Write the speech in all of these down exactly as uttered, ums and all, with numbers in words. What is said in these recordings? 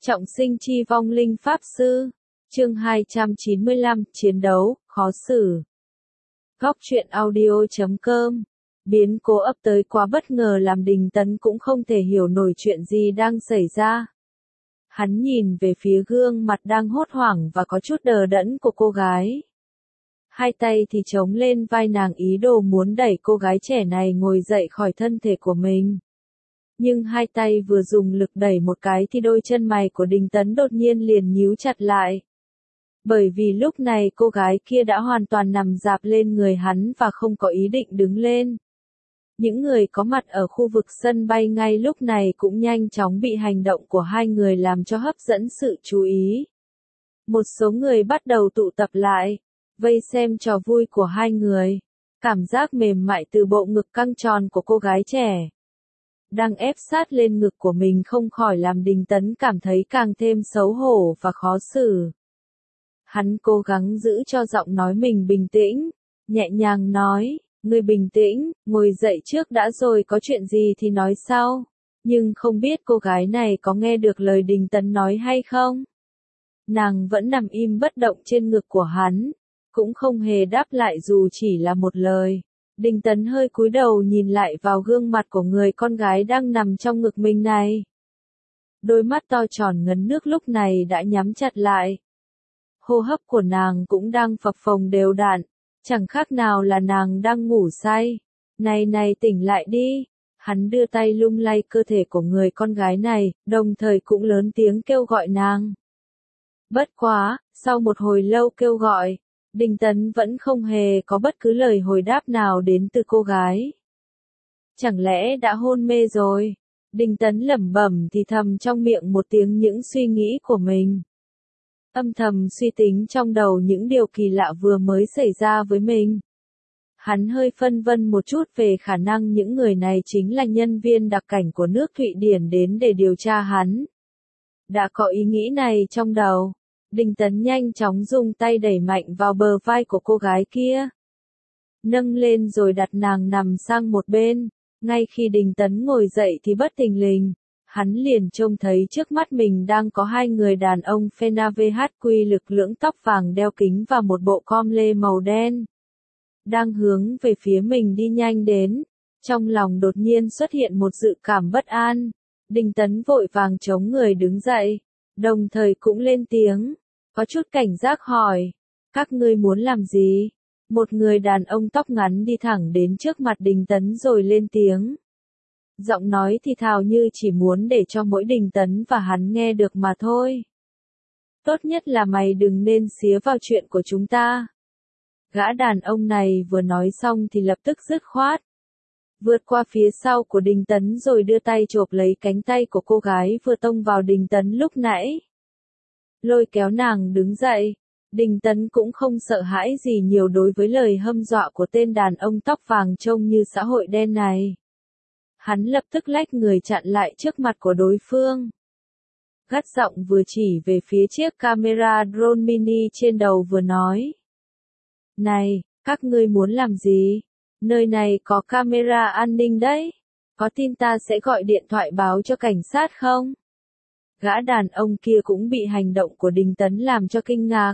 Trọng sinh chi vong linh pháp sư. Chương hai trăm chín mươi lăm, chiến đấu, khó xử. Góc truyện audio chấm com. Biến cố ập tới quá bất ngờ làm Đình Tấn cũng không thể hiểu nổi chuyện gì đang xảy ra. Hắn nhìn về phía gương mặt đang hốt hoảng và có chút đờ đẫn của cô gái. Hai tay thì chống lên vai nàng ý đồ muốn đẩy cô gái trẻ này ngồi dậy khỏi thân thể của mình. Nhưng hai tay vừa dùng lực đẩy một cái thì đôi chân mày của Đình Tấn đột nhiên liền nhíu chặt lại. Bởi vì lúc này cô gái kia đã hoàn toàn nằm rạp lên người hắn và không có ý định đứng lên. Những người có mặt ở khu vực sân bay ngay lúc này cũng nhanh chóng bị hành động của hai người làm cho hấp dẫn sự chú ý. Một số người bắt đầu tụ tập lại, vây xem trò vui của hai người. Cảm giác mềm mại từ bộ ngực căng tròn của cô gái trẻ đang ép sát lên ngực của mình không khỏi làm Đình Tấn cảm thấy càng thêm xấu hổ và khó xử. Hắn cố gắng giữ cho giọng nói mình bình tĩnh, nhẹ nhàng nói, ngươi bình tĩnh, ngồi dậy trước đã rồi có chuyện gì thì nói sau. Nhưng không biết cô gái này có nghe được lời Đình Tấn nói hay không? Nàng vẫn nằm im bất động trên ngực của hắn, cũng không hề đáp lại dù chỉ là một lời. Đình Tấn hơi cúi đầu nhìn lại vào gương mặt của người con gái đang nằm trong ngực mình này. Đôi mắt to tròn ngấn nước lúc này đã nhắm chặt lại. Hô hấp của nàng cũng đang phập phồng đều đặn, chẳng khác nào là nàng đang ngủ say. Này này tỉnh lại đi. Hắn đưa tay lung lay cơ thể của người con gái này, đồng thời cũng lớn tiếng kêu gọi nàng. Bất quá, sau một hồi lâu kêu gọi, Đình Tấn vẫn không hề có bất cứ lời hồi đáp nào đến từ cô gái. Chẳng lẽ đã hôn mê rồi? Đình Tấn lẩm bẩm thì thầm trong miệng một tiếng những suy nghĩ của mình. Âm thầm suy tính trong đầu những điều kỳ lạ vừa mới xảy ra với mình. Hắn hơi phân vân một chút về khả năng những người này chính là nhân viên đặc cảnh của nước Thụy Điển đến để điều tra hắn. Đã có ý nghĩ này trong đầu, Đình Tấn nhanh chóng dùng tay đẩy mạnh vào bờ vai của cô gái kia. Nâng lên rồi đặt nàng nằm sang một bên. Ngay khi Đình Tấn ngồi dậy thì bất thình lình, hắn liền trông thấy trước mắt mình đang có hai người đàn ông Phena vê hát quy lực lưỡng tóc vàng đeo kính và một bộ com lê màu đen. Đang hướng về phía mình đi nhanh đến. Trong lòng đột nhiên xuất hiện một dự cảm bất an. Đình Tấn vội vàng chống người đứng dậy, đồng thời cũng lên tiếng, có chút cảnh giác hỏi, các ngươi muốn làm gì? Một người đàn ông tóc ngắn đi thẳng đến trước mặt Đình Tấn rồi lên tiếng. Giọng nói thì thào như chỉ muốn để cho mỗi Đình Tấn và hắn nghe được mà thôi. Tốt nhất là mày đừng nên xía vào chuyện của chúng ta. Gã đàn ông này vừa nói xong thì lập tức dứt khoát. Vượt qua phía sau của Đình Tấn rồi đưa tay chộp lấy cánh tay của cô gái vừa tông vào Đình Tấn lúc nãy. Lôi kéo nàng đứng dậy. Đình Tấn cũng không sợ hãi gì nhiều đối với lời hâm dọa của tên đàn ông tóc vàng trông như xã hội đen này. Hắn lập tức lách người chặn lại trước mặt của đối phương. Gắt giọng vừa chỉ về phía chiếc camera drone mini trên đầu vừa nói. Này, các ngươi muốn làm gì? Nơi này có camera an ninh đấy. Có tin ta sẽ gọi điện thoại báo cho cảnh sát không? Gã đàn ông kia cũng bị hành động của Đình Tấn làm cho kinh ngạc.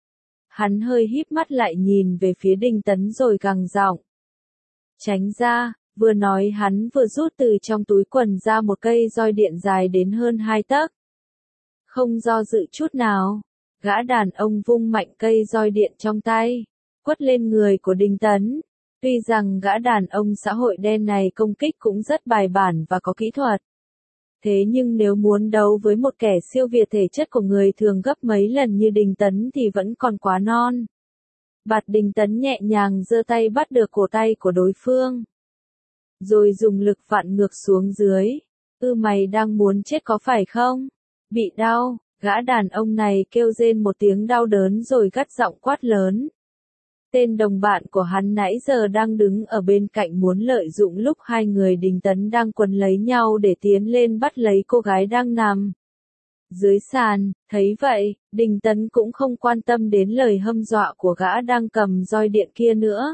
Hắn hơi híp mắt lại nhìn về phía Đình Tấn rồi gằn giọng. Tránh ra, vừa nói hắn vừa rút từ trong túi quần ra một cây roi điện dài đến hơn hai tấc. Không do dự chút nào, gã đàn ông vung mạnh cây roi điện trong tay, quất lên người của Đình Tấn. Tuy rằng gã đàn ông xã hội đen này công kích cũng rất bài bản và có kỹ thuật. Thế nhưng nếu muốn đấu với một kẻ siêu việt thể chất của người thường gấp mấy lần như Đình Tấn thì vẫn còn quá non. Bạt Đình Tấn nhẹ nhàng giơ tay bắt được cổ tay của đối phương. Rồi dùng lực vặn ngược xuống dưới. Ư mày đang muốn chết có phải không? Bị đau, gã đàn ông này kêu rên một tiếng đau đớn rồi gắt giọng quát lớn. Tên đồng bạn của hắn nãy giờ đang đứng ở bên cạnh muốn lợi dụng lúc hai người Đình Tấn đang quấn lấy nhau để tiến lên bắt lấy cô gái đang nằm dưới sàn. Thấy vậy, Đình Tấn cũng không quan tâm đến lời hâm dọa của gã đang cầm roi điện kia nữa.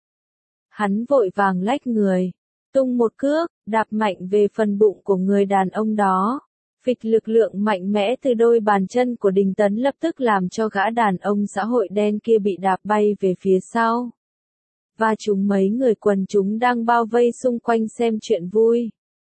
Hắn vội vàng lách người, tung một cước, đạp mạnh về phần bụng của người đàn ông đó. Phịch lực lượng mạnh mẽ từ đôi bàn chân của Đình Tấn lập tức làm cho gã đàn ông xã hội đen kia bị đạp bay về phía sau. Và chúng mấy người quần chúng đang bao vây xung quanh xem chuyện vui.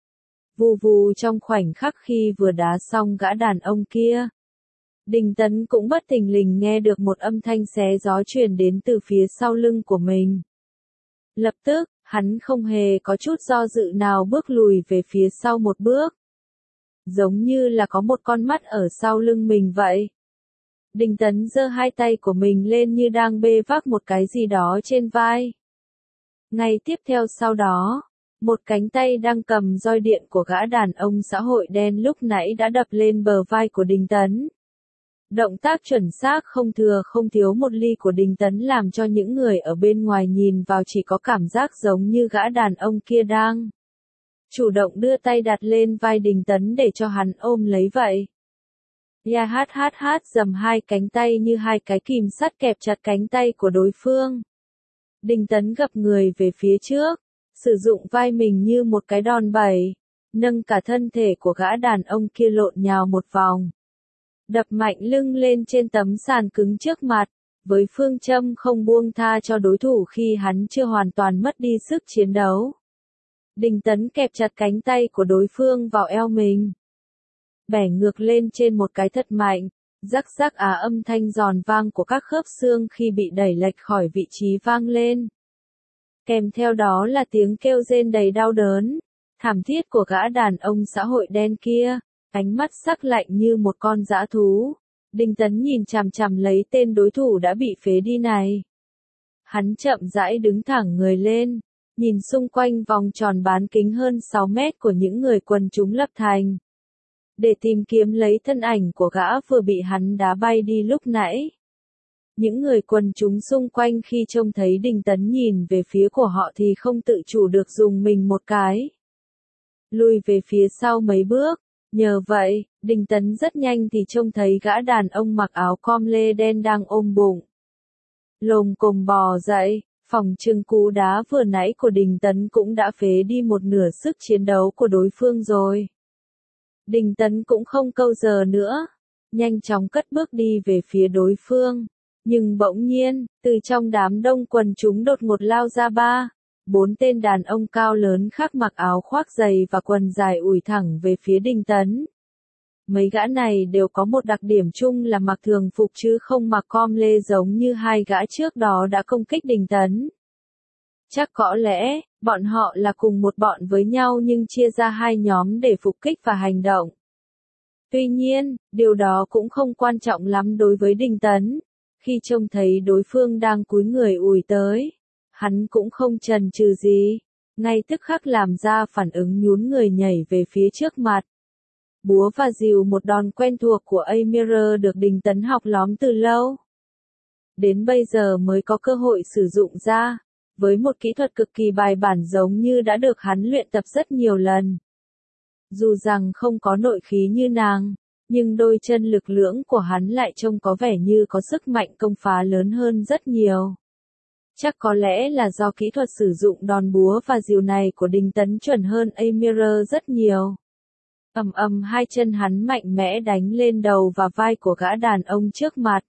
Vù vù trong khoảnh khắc khi vừa đá xong gã đàn ông kia. Đình Tấn cũng bất thình lình nghe được một âm thanh xé gió truyền đến từ phía sau lưng của mình. Lập tức, hắn không hề có chút do dự nào bước lùi về phía sau một bước. Giống như là có một con mắt ở sau lưng mình vậy. Đình Tấn giơ hai tay của mình lên như đang bê vác một cái gì đó trên vai. Ngay tiếp theo sau đó, một cánh tay đang cầm roi điện của gã đàn ông xã hội đen lúc nãy đã đập lên bờ vai của Đình Tấn. Động tác chuẩn xác không thừa không thiếu một ly của Đình Tấn làm cho những người ở bên ngoài nhìn vào chỉ có cảm giác giống như gã đàn ông kia đang chủ động đưa tay đặt lên vai Đình Tấn để cho hắn ôm lấy vậy. Ya hát hát hát dầm hai cánh tay như hai cái kìm sắt kẹp chặt cánh tay của đối phương. Đình Tấn gập người về phía trước, sử dụng vai mình như một cái đòn bẩy, nâng cả thân thể của gã đàn ông kia lộn nhào một vòng. Đập mạnh lưng lên trên tấm sàn cứng trước mặt, với phương châm không buông tha cho đối thủ khi hắn chưa hoàn toàn mất đi sức chiến đấu. Đình Tấn kẹp chặt cánh tay của đối phương vào eo mình. Bẻ ngược lên trên một cái thật mạnh, rắc rắc á âm thanh giòn vang của các khớp xương khi bị đẩy lệch khỏi vị trí vang lên. Kèm theo đó là tiếng kêu rên đầy đau đớn, thảm thiết của gã đàn ông xã hội đen kia, ánh mắt sắc lạnh như một con dã thú. Đình Tấn nhìn chằm chằm lấy tên đối thủ đã bị phế đi này. Hắn chậm rãi đứng thẳng người lên, nhìn xung quanh vòng tròn bán kính hơn sáu mét của những người quần chúng lập thành. Để tìm kiếm lấy thân ảnh của gã vừa bị hắn đá bay đi lúc nãy. Những người quần chúng xung quanh khi trông thấy Đình Tấn nhìn về phía của họ thì không tự chủ được dùng mình một cái. Lùi về phía sau mấy bước, nhờ vậy, Đình Tấn rất nhanh thì trông thấy gã đàn ông mặc áo com lê đen đang ôm bụng. Lồm cồm bò dậy, phòng trừng cú đá vừa nãy của Đình Tấn cũng đã phế đi một nửa sức chiến đấu của đối phương rồi. Đình Tấn cũng không câu giờ nữa, nhanh chóng cất bước đi về phía đối phương. Nhưng bỗng nhiên, từ trong đám đông quần chúng đột ngột lao ra ba, bốn tên đàn ông cao lớn khác mặc áo khoác dày và quần dài ủi thẳng về phía Đình Tấn. Mấy gã này đều có một đặc điểm chung là mặc thường phục chứ không mặc com lê giống như hai gã trước đó đã công kích Đình Tấn. Chắc có lẽ, bọn họ là cùng một bọn với nhau nhưng chia ra hai nhóm để phục kích và hành động. Tuy nhiên, điều đó cũng không quan trọng lắm đối với Đình Tấn. Khi trông thấy đối phương đang cúi người ủi tới, hắn cũng không chần chừ gì, ngay tức khắc làm ra phản ứng nhún người nhảy về phía trước mặt. Búa và dìu một đòn quen thuộc của Amir được Đình Tấn học lóm từ lâu. Đến bây giờ mới có cơ hội sử dụng ra, với một kỹ thuật cực kỳ bài bản giống như đã được hắn luyện tập rất nhiều lần. Dù rằng không có nội khí như nàng, nhưng đôi chân lực lưỡng của hắn lại trông có vẻ như có sức mạnh công phá lớn hơn rất nhiều. Chắc có lẽ là do kỹ thuật sử dụng đòn búa và dìu này của Đình Tấn chuẩn hơn Amir rất nhiều. Ầm ầm hai chân hắn mạnh mẽ đánh lên đầu và vai của gã đàn ông trước mặt.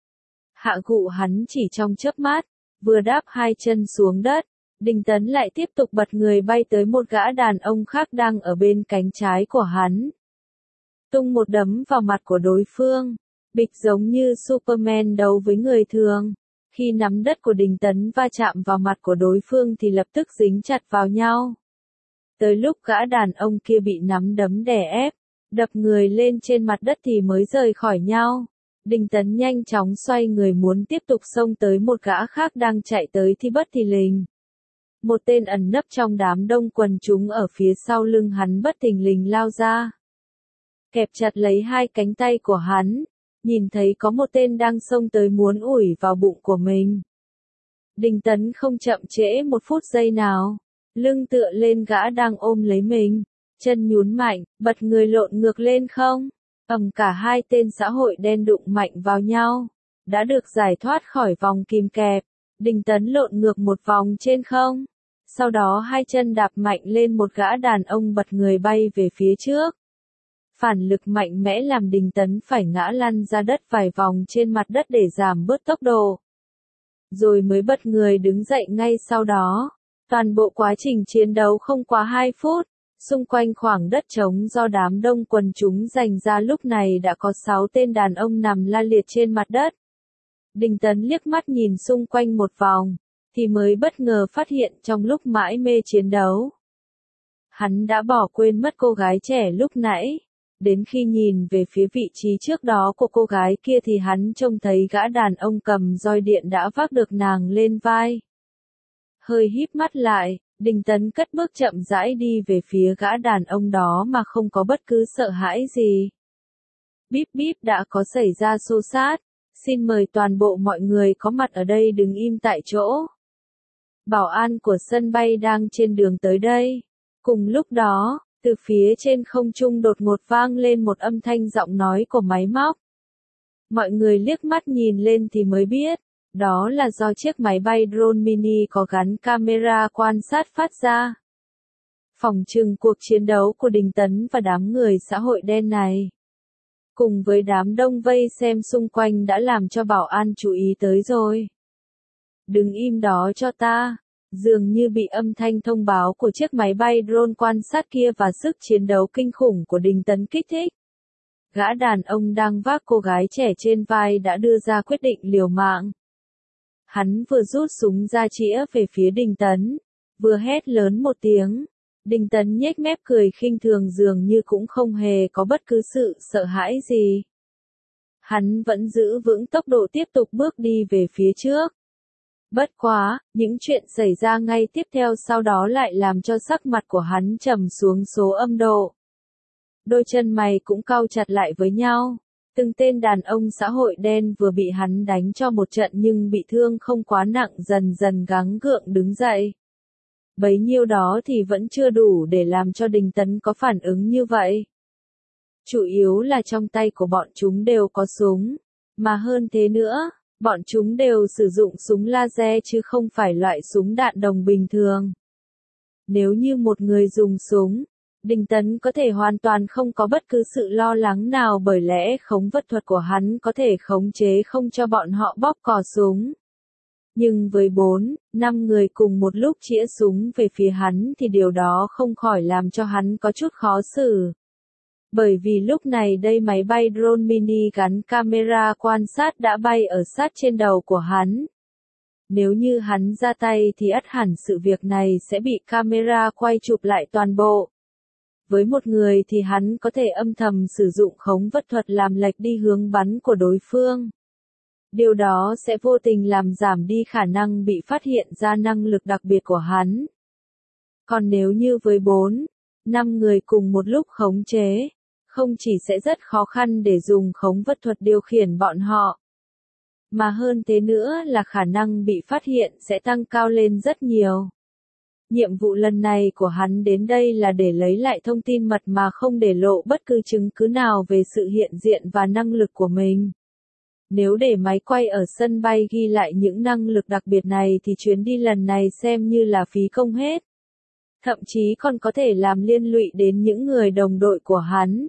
Hạ gụ hắn chỉ trong chớp mắt, vừa đáp hai chân xuống đất, Đình Tấn lại tiếp tục bật người bay tới một gã đàn ông khác đang ở bên cánh trái của hắn. Tung một đấm vào mặt của đối phương, bịch giống như Superman đấu với người thường. Khi nắm đất của Đình Tấn va chạm vào mặt của đối phương thì lập tức dính chặt vào nhau. Tới lúc gã đàn ông kia bị nắm đấm đè ép, đập người lên trên mặt đất thì mới rời khỏi nhau. Đình Tấn nhanh chóng xoay người muốn tiếp tục xông tới một gã khác đang chạy tới thì bất thình lình. Một tên ẩn nấp trong đám đông quần chúng ở phía sau lưng hắn bất thình lình lao ra. Kẹp chặt lấy hai cánh tay của hắn, nhìn thấy có một tên đang xông tới muốn ủi vào bụng của mình. Đình Tấn không chậm trễ một phút giây nào, lưng tựa lên gã đang ôm lấy mình, chân nhún mạnh, bật người lộn ngược lên không. Ầm cả hai tên xã hội đen đụng mạnh vào nhau, đã được giải thoát khỏi vòng kìm kẹp. Đình Tấn lộn ngược một vòng trên không, sau đó hai chân đạp mạnh lên một gã đàn ông bật người bay về phía trước. Phản lực mạnh mẽ làm Đình Tấn phải ngã lăn ra đất vài vòng trên mặt đất để giảm bớt tốc độ. Rồi mới bật người đứng dậy ngay sau đó. Toàn bộ quá trình chiến đấu không quá hai phút, xung quanh khoảng đất trống do đám đông quần chúng dành ra lúc này đã có sáu tên đàn ông nằm la liệt trên mặt đất. Đình Tấn liếc mắt nhìn xung quanh một vòng, thì mới bất ngờ phát hiện trong lúc mãi mê chiến đấu, hắn đã bỏ quên mất cô gái trẻ lúc nãy. Đến khi nhìn về phía vị trí trước đó của cô gái kia thì hắn trông thấy gã đàn ông cầm roi điện đã vác được nàng lên vai. Hơi híp mắt lại, Đình Tấn cất bước chậm rãi đi về phía gã đàn ông đó mà không có bất cứ sợ hãi gì. Bíp bíp, đã có xảy ra xô xát, xin mời toàn bộ mọi người có mặt ở đây đứng im tại chỗ. Bảo an của sân bay đang trên đường tới đây. Cùng lúc đó, từ phía trên không trung đột ngột vang lên một âm thanh giọng nói của máy móc. Mọi người liếc mắt nhìn lên thì mới biết, đó là do chiếc máy bay drone mini có gắn camera quan sát phát ra. Phỏng chừng cuộc chiến đấu của Đình Tấn và đám người xã hội đen này, cùng với đám đông vây xem xung quanh đã làm cho bảo an chú ý tới rồi. Đứng im đó cho ta. Dường như bị âm thanh thông báo của chiếc máy bay drone quan sát kia và sức chiến đấu kinh khủng của Đình Tấn kích thích. Gã đàn ông đang vác cô gái trẻ trên vai đã đưa ra quyết định liều mạng. Hắn vừa rút súng ra chĩa về phía Đình Tấn, vừa hét lớn một tiếng. Đình Tấn nhếch mép cười khinh thường, dường như cũng không hề có bất cứ sự sợ hãi gì. Hắn vẫn giữ vững tốc độ tiếp tục bước đi về phía trước. Bất quá, những chuyện xảy ra ngay tiếp theo sau đó lại làm cho sắc mặt của hắn trầm xuống số âm độ. Đôi chân mày cũng cau chặt lại với nhau. Từng tên đàn ông xã hội đen vừa bị hắn đánh cho một trận nhưng bị thương không quá nặng dần dần gắng gượng đứng dậy. Bấy nhiêu đó thì vẫn chưa đủ để làm cho Đình Tấn có phản ứng như vậy. Chủ yếu là trong tay của bọn chúng đều có súng, mà hơn thế nữa, bọn chúng đều sử dụng súng laser chứ không phải loại súng đạn đồng bình thường. Nếu như một người dùng súng, Đình Tấn có thể hoàn toàn không có bất cứ sự lo lắng nào bởi lẽ khống vật thuật của hắn có thể khống chế không cho bọn họ bóp cò súng. Nhưng với bốn, năm người cùng một lúc chĩa súng về phía hắn thì điều đó không khỏi làm cho hắn có chút khó xử. Bởi vì lúc này đây máy bay drone mini gắn camera quan sát đã bay ở sát trên đầu của hắn. Nếu như hắn ra tay thì ắt hẳn sự việc này sẽ bị camera quay chụp lại toàn bộ. Với một người thì hắn có thể âm thầm sử dụng khống vật thuật làm lệch đi hướng bắn của đối phương. Điều đó sẽ vô tình làm giảm đi khả năng bị phát hiện ra năng lực đặc biệt của hắn. Còn nếu như với bốn, năm người cùng một lúc khống chế, không chỉ sẽ rất khó khăn để dùng khống vật thuật điều khiển bọn họ, mà hơn thế nữa là khả năng bị phát hiện sẽ tăng cao lên rất nhiều. Nhiệm vụ lần này của hắn đến đây là để lấy lại thông tin mật mà không để lộ bất cứ chứng cứ nào về sự hiện diện và năng lực của mình. Nếu để máy quay ở sân bay ghi lại những năng lực đặc biệt này thì chuyến đi lần này xem như là phí công hết. Thậm chí còn có thể làm liên lụy đến những người đồng đội của hắn.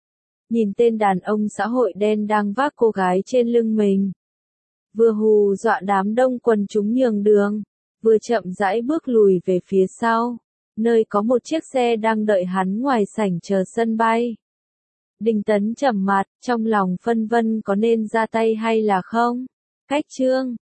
Nhìn tên đàn ông xã hội đen đang vác cô gái trên lưng mình, vừa hù dọa đám đông quần chúng nhường đường, vừa chậm rãi bước lùi về phía sau, nơi có một chiếc xe đang đợi hắn ngoài sảnh chờ sân bay. Đình Tấn trầm mặt, trong lòng phân vân có nên ra tay hay là không. Cách chương